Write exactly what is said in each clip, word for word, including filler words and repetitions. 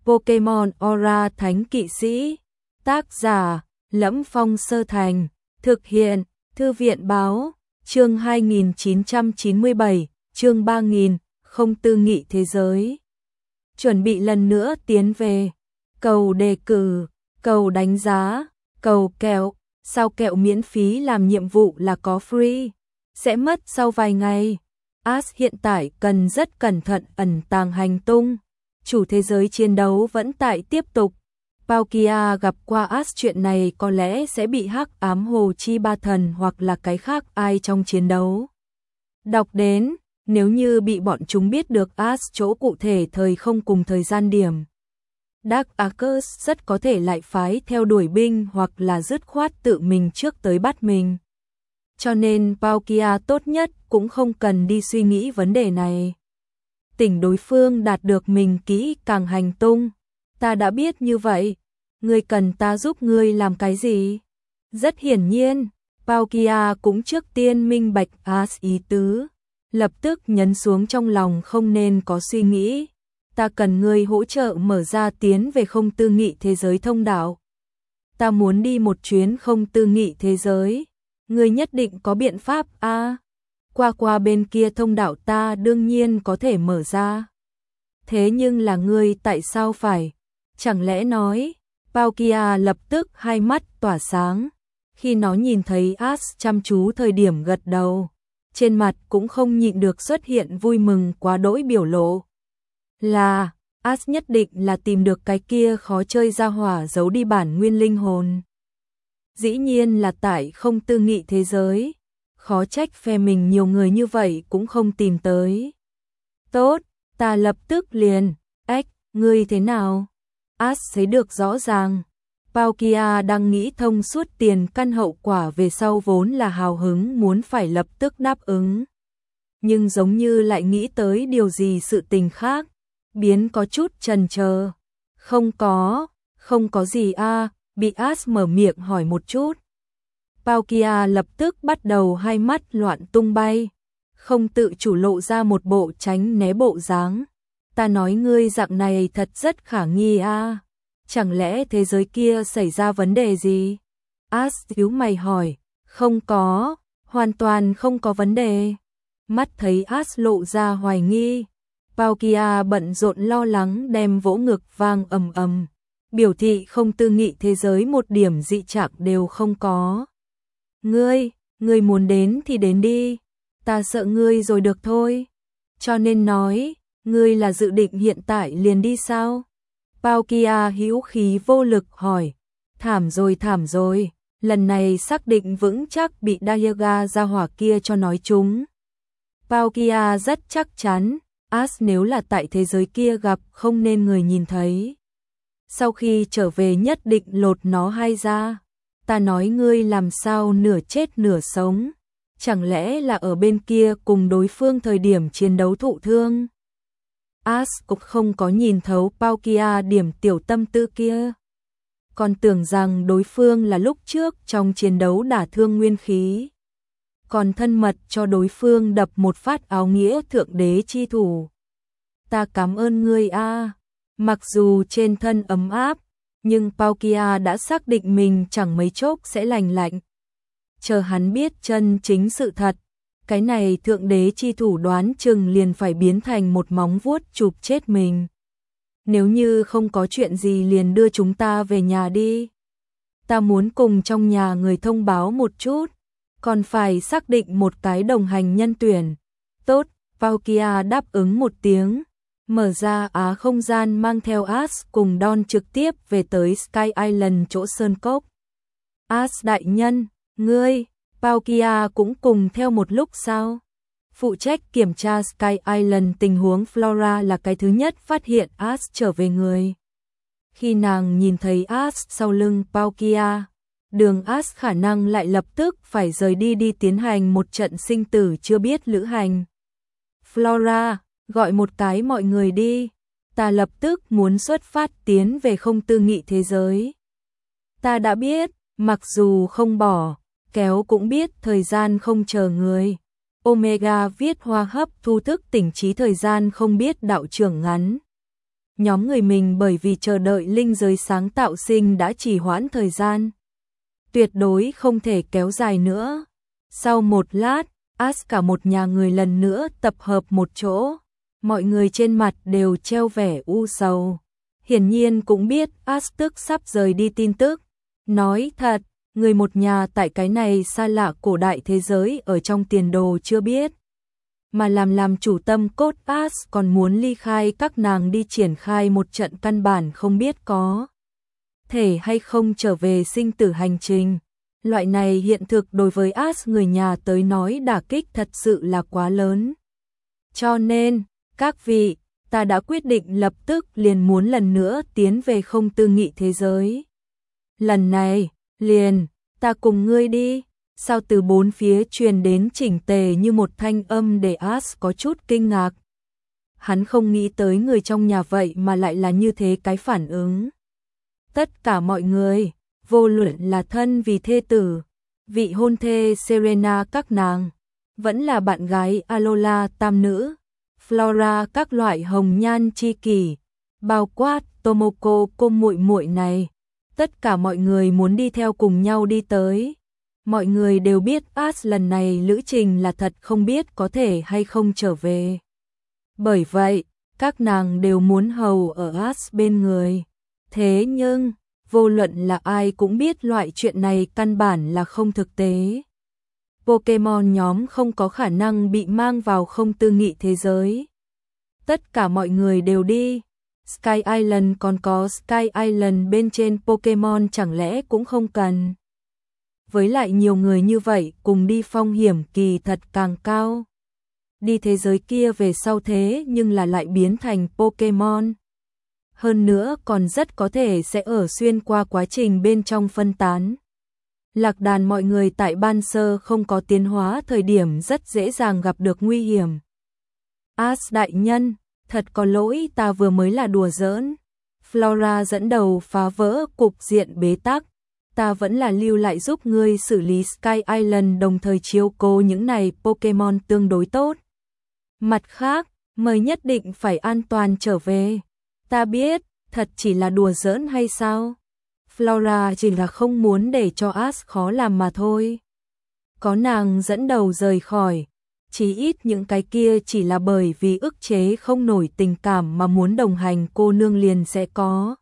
Pokemon Aura Thánh Kỵ Sĩ. Tác giả: Lẫm Phong Sơ Thành. Thực hiện: Thư viện báo. Chương hai nghìn chín trăm chín mươi bảy, chương ba nghìn, không tư nghị thế giới. Chuẩn bị lần nữa tiến về. Cầu đề cử, cầu đánh giá, cầu kẹo. Sao kẹo miễn phí làm nhiệm vụ là có free? Sẽ mất sau vài ngày. Ash hiện tại cần rất cẩn thận ẩn tàng hành tung. Chủ thế giới chiến đấu vẫn tại tiếp tục. Palkia gặp qua Ash chuyện này có lẽ sẽ bị hắc ám hồ chi ba thần hoặc là cái khác ai trong chiến đấu đọc đến, nếu như bị bọn chúng biết được Ash chỗ cụ thể thời không cùng thời gian điểm. Dark Arcus rất có thể lại phái theo đuổi binh hoặc là dứt khoát tự mình trước tới bắt mình. Cho nên Palkia tốt nhất cũng không cần đi suy nghĩ vấn đề này. Tỉnh đối phương đạt được mình kỹ càng hành tung. Ta đã biết như vậy, ngươi cần ta giúp ngươi làm cái gì? Rất hiển nhiên, Palkia cũng trước tiên minh bạch Ash ý tứ, lập tức nhấn xuống trong lòng không nên có suy nghĩ. Ta cần ngươi hỗ trợ mở ra tiến về không tư nghị thế giới thông đạo. Ta muốn đi một chuyến không tư nghị thế giới. Ngươi nhất định có biện pháp a? À, qua qua bên kia thông đạo ta đương nhiên có thể mở ra. Thế nhưng là ngươi tại sao phải? Chẳng lẽ nói? Palkia lập tức hai mắt tỏa sáng. Khi nó nhìn thấy Ash chăm chú thời điểm gật đầu, trên mặt cũng không nhịn được xuất hiện vui mừng quá đỗi biểu lộ. Là, Ash nhất định là tìm được cái kia khó chơi ra hỏa giấu đi bản nguyên linh hồn. Dĩ nhiên là tại không tư nghị thế giới, khó trách phe mình nhiều người như vậy cũng không tìm tới. Tốt, ta lập tức liền. Ếch, ngươi thế nào? Ash thấy được rõ ràng. Palkia đang nghĩ thông suốt tiền căn hậu quả về sau vốn là hào hứng muốn phải lập tức đáp ứng. Nhưng giống như lại nghĩ tới điều gì sự tình khác, biến có chút chần chờ. Không có, không có gì a, à, bị Ash mở miệng hỏi một chút. Palkia lập tức bắt đầu hai mắt loạn tung bay, không tự chủ lộ ra một bộ tránh né bộ dáng. Ta nói ngươi dạng này thật rất khả nghi a. À. Chẳng lẽ thế giới kia xảy ra vấn đề gì? Ash nhíu mày hỏi. Không có, hoàn toàn không có vấn đề. Mắt thấy Ash lộ ra hoài nghi, Palkia bận rộn lo lắng đem vỗ ngực vang ầm ầm, biểu thị không tư nghị thế giới một điểm dị trạng đều không có. Ngươi, ngươi muốn đến thì đến đi, ta sợ ngươi rồi được thôi. Cho nên nói, ngươi là dự định hiện tại liền đi sao? Palkia hữu khí vô lực hỏi. Thảm rồi thảm rồi, lần này xác định vững chắc bị Dayaga ra hỏa kia cho nói chúng. Palkia rất chắc chắn, Ash nếu là tại thế giới kia gặp không nên người nhìn thấy. Sau khi trở về nhất định lột nó hai ra. Ta nói ngươi làm sao nửa chết nửa sống? Chẳng lẽ là ở bên kia cùng đối phương thời điểm chiến đấu thụ thương? Ash cũng không có nhìn thấu Palkia điểm tiểu tâm tư kia. Còn tưởng rằng đối phương là lúc trước trong chiến đấu đả thương nguyên khí. Còn thân mật cho đối phương đập một phát áo nghĩa thượng đế chi thủ. Ta cảm ơn ngươi a. À. Mặc dù trên thân ấm áp, nhưng Palkia đã xác định mình chẳng mấy chốc sẽ lành lạnh. Chờ hắn biết chân chính sự thật, cái này thượng đế chi thủ đoán chừng liền phải biến thành một móng vuốt chụp chết mình. Nếu như không có chuyện gì liền đưa chúng ta về nhà đi. Ta muốn cùng trong nhà người thông báo một chút, còn phải xác định một cái đồng hành nhân tuyển. Tốt, Palkia đáp ứng một tiếng, mở ra á không gian mang theo Ash cùng Dawn trực tiếp về tới Sky Island chỗ sơn cốc. Ash đại nhân, ngươi, Palkia cũng cùng theo một lúc sao? Phụ trách kiểm tra Sky Island tình huống Flora là cái thứ nhất phát hiện Ash trở về người. Khi nàng nhìn thấy Ash sau lưng Palkia, đường Ash khả năng lại lập tức phải rời đi đi tiến hành một trận sinh tử chưa biết lữ hành. Flora, gọi một cái mọi người đi, ta lập tức muốn xuất phát tiến về không tư nghị thế giới. Ta đã biết, mặc dù không bỏ, kéo cũng biết thời gian không chờ người. Omega viết hoa hấp thu thức tỉnh trí thời gian không biết đạo trưởng ngắn. nhóm người mình bởi vì chờ đợi linh giới sáng tạo sinh đã trì hoãn thời gian. Tuyệt đối không thể kéo dài nữa. Sau một lát, Ash cả một nhà người lần nữa tập hợp một chỗ. Mọi người trên mặt đều treo vẻ u sầu. Hiển nhiên cũng biết Ash tức sắp rời đi tin tức. Nói thật, người một nhà tại cái này xa lạ cổ đại thế giới ở trong tiền đồ chưa biết. Mà làm làm chủ tâm cốt Ash còn muốn ly khai các nàng đi triển khai một trận căn bản không biết có thể hay không trở về sinh tử hành trình. Loại này hiện thực đối với Ash người nhà tới nói đả kích thật sự là quá lớn. Cho nên, các vị, ta đã quyết định lập tức liền muốn lần nữa tiến về không tư nghị thế giới. Lần này, liền, ta cùng ngươi đi. Sao từ bốn phía truyền đến chỉnh tề như một thanh âm để Ash có chút kinh ngạc. Hắn không nghĩ tới người trong nhà vậy mà lại là như thế cái phản ứng. Tất cả mọi người, vô luận là thân vì thê tử, vị hôn thê Serena các nàng, vẫn là bạn gái Alola tam nữ, Flora các loại hồng nhan chi kỷ, bao quát Tomoko cô muội muội này, tất cả mọi người muốn đi theo cùng nhau đi tới. Mọi người đều biết Ash lần này lữ trình là thật không biết có thể hay không trở về. Bởi vậy, các nàng đều muốn hầu ở Ash bên người. Thế nhưng, vô luận là ai cũng biết loại chuyện này căn bản là không thực tế. Pokemon nhóm không có khả năng bị mang vào không tư nghị thế giới. Tất cả mọi người đều đi. Sky Island còn có Sky Island bên trên Pokemon chẳng lẽ cũng không cần. Với lại nhiều người như vậy cùng đi phong hiểm kỳ thật càng cao. Đi thế giới kia về sau thế nhưng là lại biến thành Pokemon. Hơn nữa còn rất có thể sẽ ở xuyên qua quá trình bên trong phân tán. Lạc đàn mọi người tại ban sơ không có tiến hóa thời điểm rất dễ dàng gặp được nguy hiểm. Ash đại nhân, thật có lỗi ta vừa mới là đùa giỡn. Flora dẫn đầu phá vỡ cục diện bế tắc. Ta vẫn là lưu lại giúp ngươi xử lý Sky Island đồng thời chiếu cố những này Pokemon tương đối tốt. Mặt khác, mời nhất định phải an toàn trở về. Ta biết, thật chỉ là đùa giỡn hay sao? Flora chỉ là không muốn để cho Ash khó làm mà thôi. Có nàng dẫn đầu rời khỏi, chỉ ít những cái kia chỉ là bởi vì ức chế không nổi tình cảm mà muốn đồng hành cô nương liền sẽ có.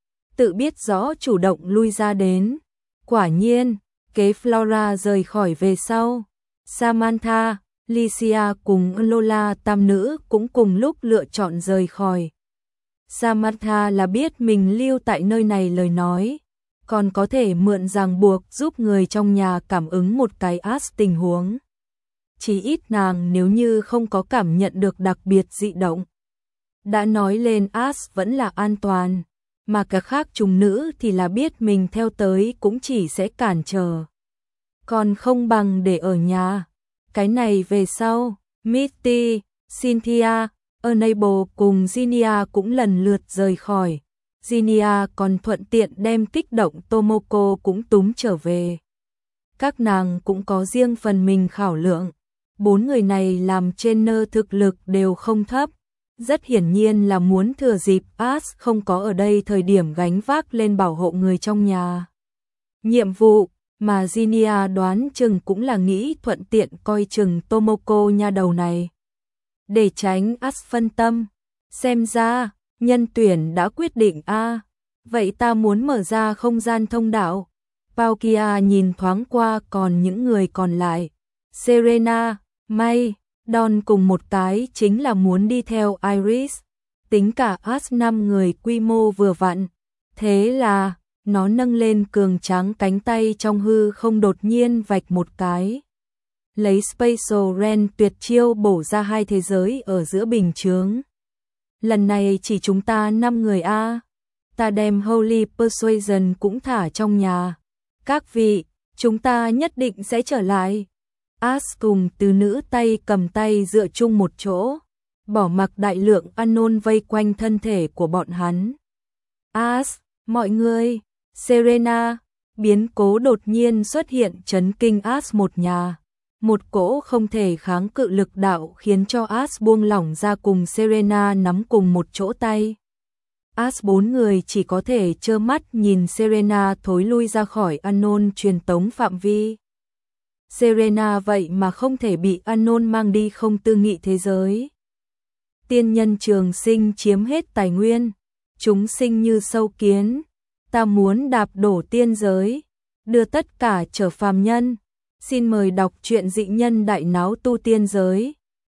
Tự biết rõ chủ động lui ra đến. Quả nhiên, kế Flora rời khỏi về sau. Samantha, Lycia cùng Lola tam nữ cũng cùng lúc lựa chọn rời khỏi. Samantha là biết mình lưu tại nơi này lời nói, còn có thể mượn ràng buộc giúp người trong nhà cảm ứng một cái Ash tình huống. Chỉ ít nàng nếu như không có cảm nhận được đặc biệt dị động. Đã nói lên Ash vẫn là an toàn, mà cả khác trùng nữ thì là biết mình theo tới cũng chỉ sẽ cản trở. Còn không bằng để ở nhà. Cái này về sau, Misty, Cynthia, Enable cùng Zinnia cũng lần lượt rời khỏi. Zinnia còn thuận tiện đem kích động Tomoko cũng túm trở về. Các nàng cũng có riêng phần mình khảo lượng. Bốn người này làm trainer thực lực đều không thấp. Rất hiển nhiên là muốn thừa dịp Ash không có ở đây thời điểm gánh vác lên bảo hộ người trong nhà. Nhiệm vụ mà Zinnia đoán chừng cũng là nghĩ thuận tiện coi chừng Tomoko nha đầu này. Để tránh Ash phân tâm. Xem ra, nhân tuyển đã quyết định a à, vậy ta muốn mở ra không gian thông đạo. Palkia nhìn thoáng qua còn những người còn lại. Serena, May, Don cùng một cái chính là muốn đi theo Iris. Tính cả Ash năm người quy mô vừa vặn. Thế là, nó nâng lên cường tráng cánh tay trong hư không đột nhiên vạch một cái. Lấy Spatial Ren tuyệt chiêu bổ ra hai thế giới ở giữa bình chướng. Lần này chỉ chúng ta năm người a à. Ta đem Holy Persuasion cũng thả trong nhà. Các vị, chúng ta nhất định sẽ trở lại. Ash cùng từ nữ tay cầm tay dựa chung một chỗ, bỏ mặc đại lượng Anon vây quanh thân thể của bọn hắn. Ash, mọi người, Serena, biến cố đột nhiên xuất hiện chấn kinh Ash một nhà. Một cỗ không thể kháng cự lực đạo khiến cho Ash buông lỏng ra cùng Serena nắm cùng một chỗ tay. As bốn người chỉ có thể trơ mắt nhìn Serena thối lui ra khỏi Anon truyền tống phạm vi. Serena vậy mà không thể bị Anon mang đi không tư nghị thế giới. Tiên nhân trường sinh chiếm hết tài nguyên, chúng sinh như sâu kiến, ta muốn đạp đổ tiên giới, đưa tất cả trở phàm nhân. Xin mời đọc truyện Dị Nhân Đại Náo Tu Tiên Giới,